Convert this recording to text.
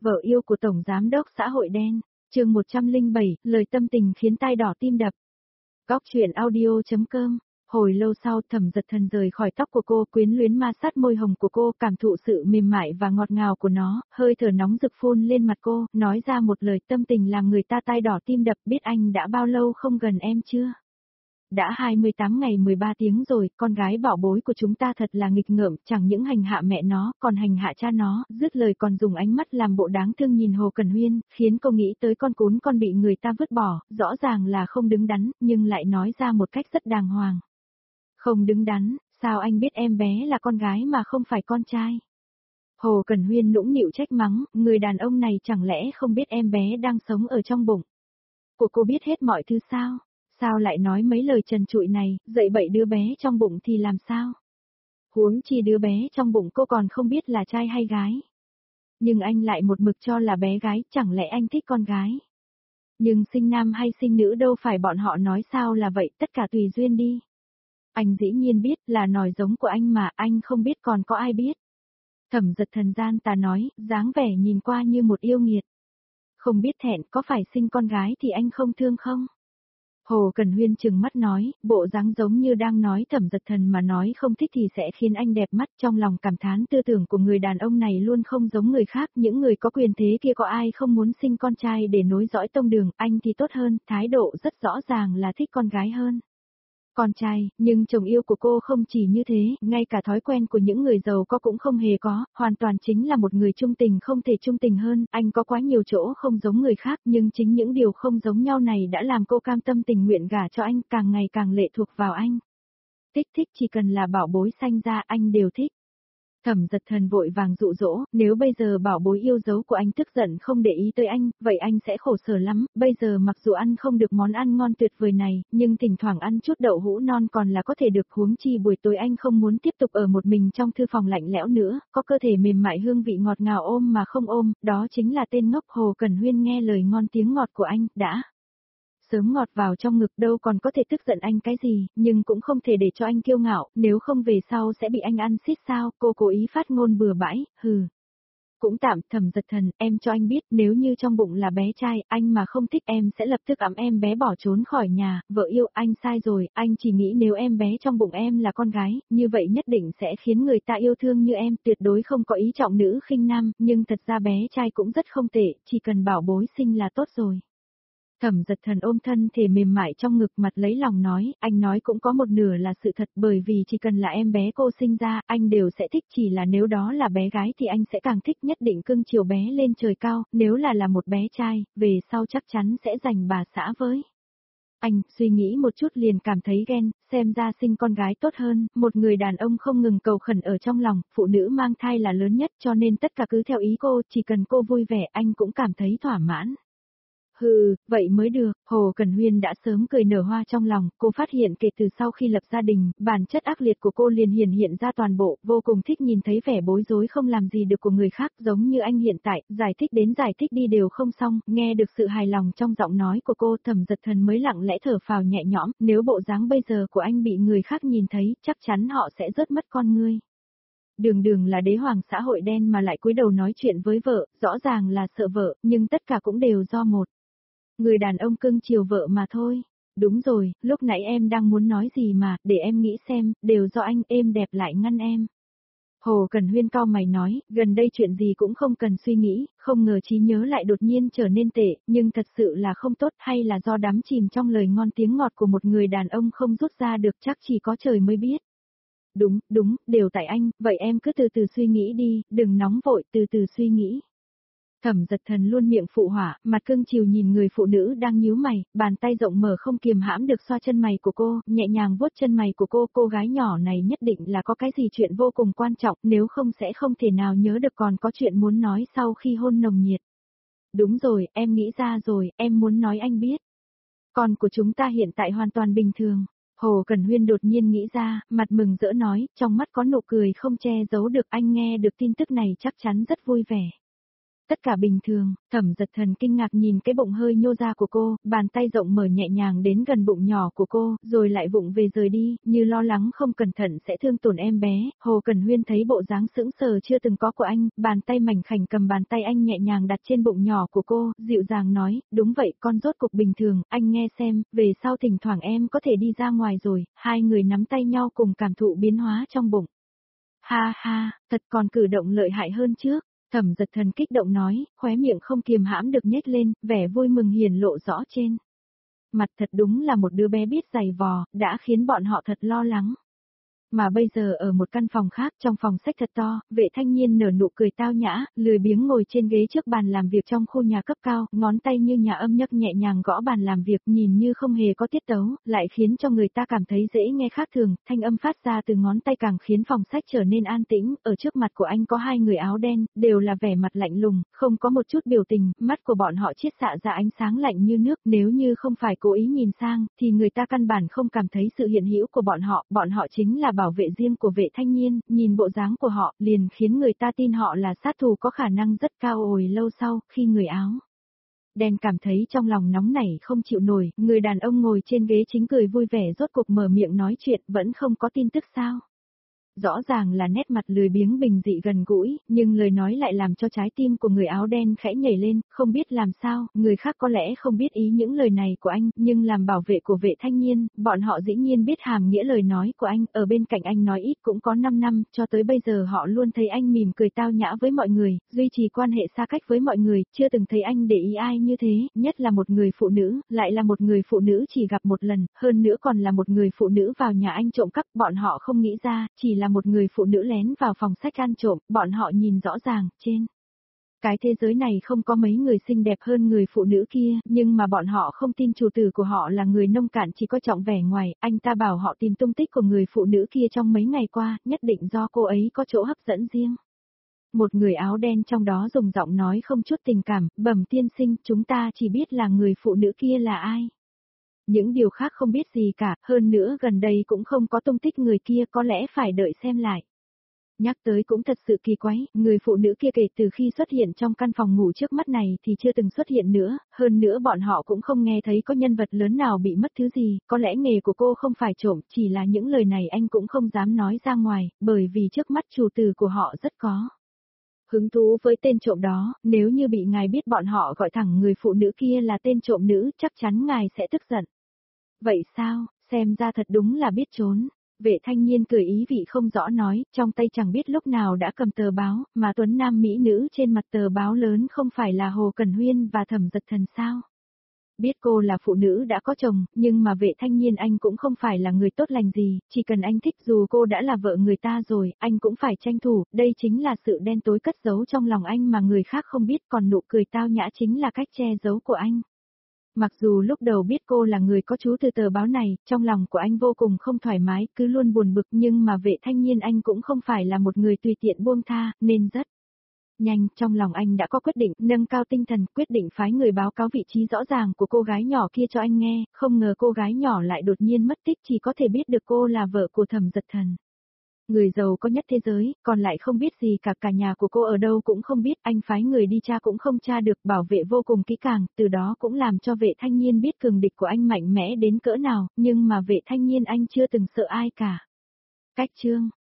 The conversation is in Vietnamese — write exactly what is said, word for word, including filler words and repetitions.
Vợ yêu của Tổng Giám đốc xã hội đen, chương một trăm lẻ bảy, lời tâm tình khiến tai đỏ tim đập. Góc truyện audio.com. Hồi lâu sau, Thẩm Dật Thần rời khỏi tóc của cô, quyến luyến ma sát môi hồng của cô, cảm thụ sự mềm mại và ngọt ngào của nó, hơi thở nóng rực phun lên mặt cô, nói ra một lời tâm tình làm người ta tai đỏ tim đập. Biết anh đã bao lâu không gần em chưa? Đã hai mươi tám ngày mười ba tiếng rồi, con gái bảo bối của chúng ta thật là nghịch ngợm, chẳng những hành hạ mẹ nó, còn hành hạ cha nó, dứt lời còn dùng ánh mắt làm bộ đáng thương nhìn Hồ Cẩn Huyên, khiến cô nghĩ tới con cún con bị người ta vứt bỏ, rõ ràng là không đứng đắn, nhưng lại nói ra một cách rất đàng hoàng. Không đứng đắn, sao anh biết em bé là con gái mà không phải con trai? Hồ Cẩn Huyên nũng nịu trách mắng, người đàn ông này chẳng lẽ không biết em bé đang sống ở trong bụng của cô biết hết mọi thứ sao? Sao lại nói mấy lời trần trụi này, dậy bậy đứa bé trong bụng thì làm sao? Huống chi đứa bé trong bụng cô còn không biết là trai hay gái. Nhưng anh lại một mực cho là bé gái, chẳng lẽ anh thích con gái? Nhưng sinh nam hay sinh nữ đâu phải bọn họ nói sao là vậy, tất cả tùy duyên đi. Anh dĩ nhiên biết là nòi giống của anh mà, anh không biết còn có ai biết. Thẩm Dật Thần gian tà nói, dáng vẻ nhìn qua như một yêu nghiệt. Không biết thẹn, có phải sinh con gái thì anh không thương không? Hồ Cẩn Huyên trừng mắt nói, bộ dáng giống như đang nói Thẩm Dật Thần mà nói không thích thì sẽ khiến anh đẹp mắt. Trong lòng cảm thán tư tưởng của người đàn ông này luôn không giống người khác, những người có quyền thế kia có ai không muốn sinh con trai để nối dõi tông đường, anh thì tốt hơn, thái độ rất rõ ràng là thích con gái hơn. Con trai, nhưng chồng yêu của cô không chỉ như thế, ngay cả thói quen của những người giàu có cũng không hề có, hoàn toàn chính là một người trung tình không thể trung tình hơn, anh có quá nhiều chỗ không giống người khác, nhưng chính những điều không giống nhau này đã làm cô cam tâm tình nguyện gả cho anh, càng ngày càng lệ thuộc vào anh. Thích thích chỉ cần là bảo bối sanh ra anh đều thích. Thẩm Dật Thần vội vàng dụ dỗ, nếu bây giờ bảo bối yêu dấu của anh tức giận không để ý tới anh, vậy anh sẽ khổ sở lắm, bây giờ mặc dù ăn không được món ăn ngon tuyệt vời này, nhưng thỉnh thoảng ăn chút đậu hũ non còn là có thể được, huống chi buổi tối anh không muốn tiếp tục ở một mình trong thư phòng lạnh lẽo nữa, có cơ thể mềm mại hương vị ngọt ngào ôm mà không ôm, đó chính là tên ngốc. Hồ Cẩn Huyên nghe lời ngon tiếng ngọt của anh, đã sớm ngọt vào trong ngực đâu còn có thể tức giận anh cái gì, nhưng cũng không thể để cho anh kiêu ngạo, nếu không về sau sẽ bị anh ăn xít sao, cô cố ý phát ngôn bừa bãi, hừ. Cũng tạm. Thẩm Dật Thần, em cho anh biết, nếu như trong bụng là bé trai, anh mà không thích em sẽ lập tức ẵm em bé bỏ trốn khỏi nhà, vợ yêu, anh sai rồi, anh chỉ nghĩ nếu em bé trong bụng em là con gái, như vậy nhất định sẽ khiến người ta yêu thương như em, tuyệt đối không có ý trọng nữ khinh nam, nhưng thật ra bé trai cũng rất không tệ, chỉ cần bảo bối sinh là tốt rồi. Thẩm Dật Thần ôm thân thể mềm mại trong ngực, mặt lấy lòng nói, anh nói cũng có một nửa là sự thật, bởi vì chỉ cần là em bé cô sinh ra, anh đều sẽ thích, chỉ là nếu đó là bé gái thì anh sẽ càng thích, nhất định cưng chiều bé lên trời cao, nếu là là một bé trai, về sau chắc chắn sẽ giành bà xã với. Anh, suy nghĩ một chút liền cảm thấy ghen, xem ra sinh con gái tốt hơn, một người đàn ông không ngừng cầu khẩn ở trong lòng, phụ nữ mang thai là lớn nhất cho nên tất cả cứ theo ý cô, chỉ cần cô vui vẻ anh cũng cảm thấy thỏa mãn. Hừ, vậy mới được. Hồ Cẩn Huyên đã sớm cười nở hoa trong lòng, cô phát hiện kể từ sau khi lập gia đình, bản chất ác liệt của cô liền hiển hiện ra toàn bộ, vô cùng thích nhìn thấy vẻ bối rối không làm gì được của người khác, giống như anh hiện tại, giải thích đến giải thích đi đều không xong, nghe được sự hài lòng trong giọng nói của cô, Thẩm Dật Thần mới lặng lẽ thở phào nhẹ nhõm, nếu bộ dáng bây giờ của anh bị người khác nhìn thấy, chắc chắn họ sẽ rớt mất con ngươi. Đường đường là đế hoàng xã hội đen mà lại cúi đầu nói chuyện với vợ, rõ ràng là sợ vợ, nhưng tất cả cũng đều do một người đàn ông cưng chiều vợ mà thôi. Đúng rồi, lúc nãy em đang muốn nói gì mà, để em nghĩ xem, đều do anh, êm đẹp lại ngăn em. Hồ Cẩn Huyên cau mày nói, gần đây chuyện gì cũng không cần suy nghĩ, không ngờ trí nhớ lại đột nhiên trở nên tệ, nhưng thật sự là không tốt, hay là do đắm chìm trong lời ngon tiếng ngọt của một người đàn ông không rút ra được, chắc chỉ có trời mới biết. Đúng, đúng, đều tại anh, vậy em cứ từ từ suy nghĩ đi, đừng nóng vội, từ từ suy nghĩ. Thẩm Dật Thần luôn miệng phụ họa, mặt cưng chiều nhìn người phụ nữ đang nhíu mày, bàn tay rộng mở không kiềm hãm được xoa chân mày của cô, nhẹ nhàng vuốt chân mày của cô, cô gái nhỏ này nhất định là có cái gì chuyện vô cùng quan trọng, nếu không sẽ không thể nào nhớ được còn có chuyện muốn nói sau khi hôn nồng nhiệt. Đúng rồi, em nghĩ ra rồi, em muốn nói anh biết. Con của chúng ta hiện tại hoàn toàn bình thường. Hồ Cẩn Huyên đột nhiên nghĩ ra, mặt mừng rỡ nói, trong mắt có nụ cười không che giấu được, anh nghe được tin tức này chắc chắn rất vui vẻ. Tất cả bình thường, Thẩm Dật Thần kinh ngạc nhìn cái bụng hơi nhô ra của cô, bàn tay rộng mở nhẹ nhàng đến gần bụng nhỏ của cô, rồi lại vụng về rời đi, như lo lắng không cẩn thận sẽ thương tổn em bé. Hồ Cẩn Huyên thấy bộ dáng sững sờ chưa từng có của anh, bàn tay mảnh khảnh cầm bàn tay anh nhẹ nhàng đặt trên bụng nhỏ của cô, dịu dàng nói, đúng vậy con rốt cục bình thường, anh nghe xem, về sau thỉnh thoảng em có thể đi ra ngoài rồi. Hai người nắm tay nhau cùng cảm thụ biến hóa trong bụng. Ha ha, thật còn cử động lợi hại hơn trước. Thẩm Dật Thần kích động nói, khóe miệng không kiềm hãm được nhếch lên, vẻ vui mừng hiển lộ rõ trên mặt. Thật đúng là một đứa bé biết giày vò, đã khiến bọn họ thật lo lắng. Mà bây giờ ở một căn phòng khác, trong phòng sách thật to, Vệ Thanh Nhiên nở nụ cười tao nhã, lười biếng ngồi trên ghế trước bàn làm việc trong khu nhà cấp cao, ngón tay như nhà âm nhạc nhẹ nhàng gõ bàn làm việc, nhìn như không hề có tiết tấu, lại khiến cho người ta cảm thấy dễ nghe khác thường. Thanh âm phát ra từ ngón tay càng khiến phòng sách trở nên an tĩnh. Ở trước mặt của anh có hai người áo đen, đều là vẻ mặt lạnh lùng, không có một chút biểu tình, mắt của bọn họ chiết xạ ra ánh sáng lạnh như nước. Nếu như không phải cố ý nhìn sang, thì người ta căn bản không cảm thấy sự hiện hữu của bọn họ. Bọn họ chính là bảo vệ riêng của Vệ Thanh Nhiên, nhìn bộ dáng của họ, liền khiến người ta tin họ là sát thủ có khả năng rất cao. Hồi lâu sau, khi người áo đen cảm thấy trong lòng nóng nảy không chịu nổi, người đàn ông ngồi trên ghế chính cười vui vẻ rốt cuộc mở miệng nói chuyện, vẫn không có tin tức sao? Rõ ràng là nét mặt lười biếng bình dị gần gũi, nhưng lời nói lại làm cho trái tim của người áo đen khẽ nhảy lên, không biết làm sao, người khác có lẽ không biết ý những lời này của anh, nhưng làm bảo vệ của Vệ Thanh Nhiên, bọn họ dĩ nhiên biết hàm nghĩa lời nói của anh, ở bên cạnh anh nói ít cũng có năm năm, cho tới bây giờ họ luôn thấy anh mỉm cười tao nhã với mọi người, duy trì quan hệ xa cách với mọi người, chưa từng thấy anh để ý ai như thế, nhất là một người phụ nữ, lại là một người phụ nữ chỉ gặp một lần, hơn nữa còn là một người phụ nữ vào nhà anh trộm cắp, bọn họ không nghĩ ra, chỉ là là một người phụ nữ lén vào phòng sách ăn trộm, bọn họ nhìn rõ ràng, trên cái thế giới này không có mấy người xinh đẹp hơn người phụ nữ kia, nhưng mà bọn họ không tin chủ tử của họ là người nông cạn chỉ có trọng vẻ ngoài, anh ta bảo họ tìm tung tích của người phụ nữ kia trong mấy ngày qua, nhất định do cô ấy có chỗ hấp dẫn riêng. Một người áo đen trong đó dùng giọng nói không chút tình cảm, bẩm tiên sinh, chúng ta chỉ biết là người phụ nữ kia là ai. Những điều khác không biết gì cả, hơn nữa gần đây cũng không có tung tích người kia, có lẽ phải đợi xem lại. Nhắc tới cũng thật sự kỳ quái, người phụ nữ kia kể từ khi xuất hiện trong căn phòng ngủ trước mắt này thì chưa từng xuất hiện nữa, hơn nữa bọn họ cũng không nghe thấy có nhân vật lớn nào bị mất thứ gì, có lẽ nghề của cô không phải trộm, chỉ là những lời này anh cũng không dám nói ra ngoài, bởi vì trước mắt chủ tử của họ rất có hứng thú với tên trộm đó, nếu như bị ngài biết bọn họ gọi thẳng người phụ nữ kia là tên trộm nữ, chắc chắn ngài sẽ tức giận. Vậy sao, xem ra thật đúng là biết trốn. Vệ Thanh Nhiên cười ý vị không rõ nói, trong tay chẳng biết lúc nào đã cầm tờ báo, mà tuấn nam mỹ nữ trên mặt tờ báo lớn không phải là Hồ Cẩn Huyên và Thẩm Dật Thần sao? Biết cô là phụ nữ đã có chồng, nhưng mà Vệ Thanh Nhiên anh cũng không phải là người tốt lành gì, chỉ cần anh thích dù cô đã là vợ người ta rồi, anh cũng phải tranh thủ, đây chính là sự đen tối cất giấu trong lòng anh mà người khác không biết, còn nụ cười tao nhã chính là cách che giấu của anh. Mặc dù lúc đầu biết cô là người có chú từ tờ báo này, trong lòng của anh vô cùng không thoải mái, cứ luôn buồn bực, nhưng mà Vệ Thanh Nhiên anh cũng không phải là một người tùy tiện buông tha, nên rất nhanh, trong lòng anh đã có quyết định, nâng cao tinh thần, quyết định phái người báo cáo vị trí rõ ràng của cô gái nhỏ kia cho anh nghe, không ngờ cô gái nhỏ lại đột nhiên mất tích, chỉ có thể biết được cô là vợ của Thẩm Dật Thần. Người giàu có nhất thế giới, còn lại không biết gì cả, cả nhà của cô ở đâu cũng không biết, anh phái người đi tra cũng không tra được, bảo vệ vô cùng kỹ càng, từ đó cũng làm cho Vệ Thanh Nhiên biết cường địch của anh mạnh mẽ đến cỡ nào, nhưng mà Vệ Thanh Nhiên anh chưa từng sợ ai cả. Cách chương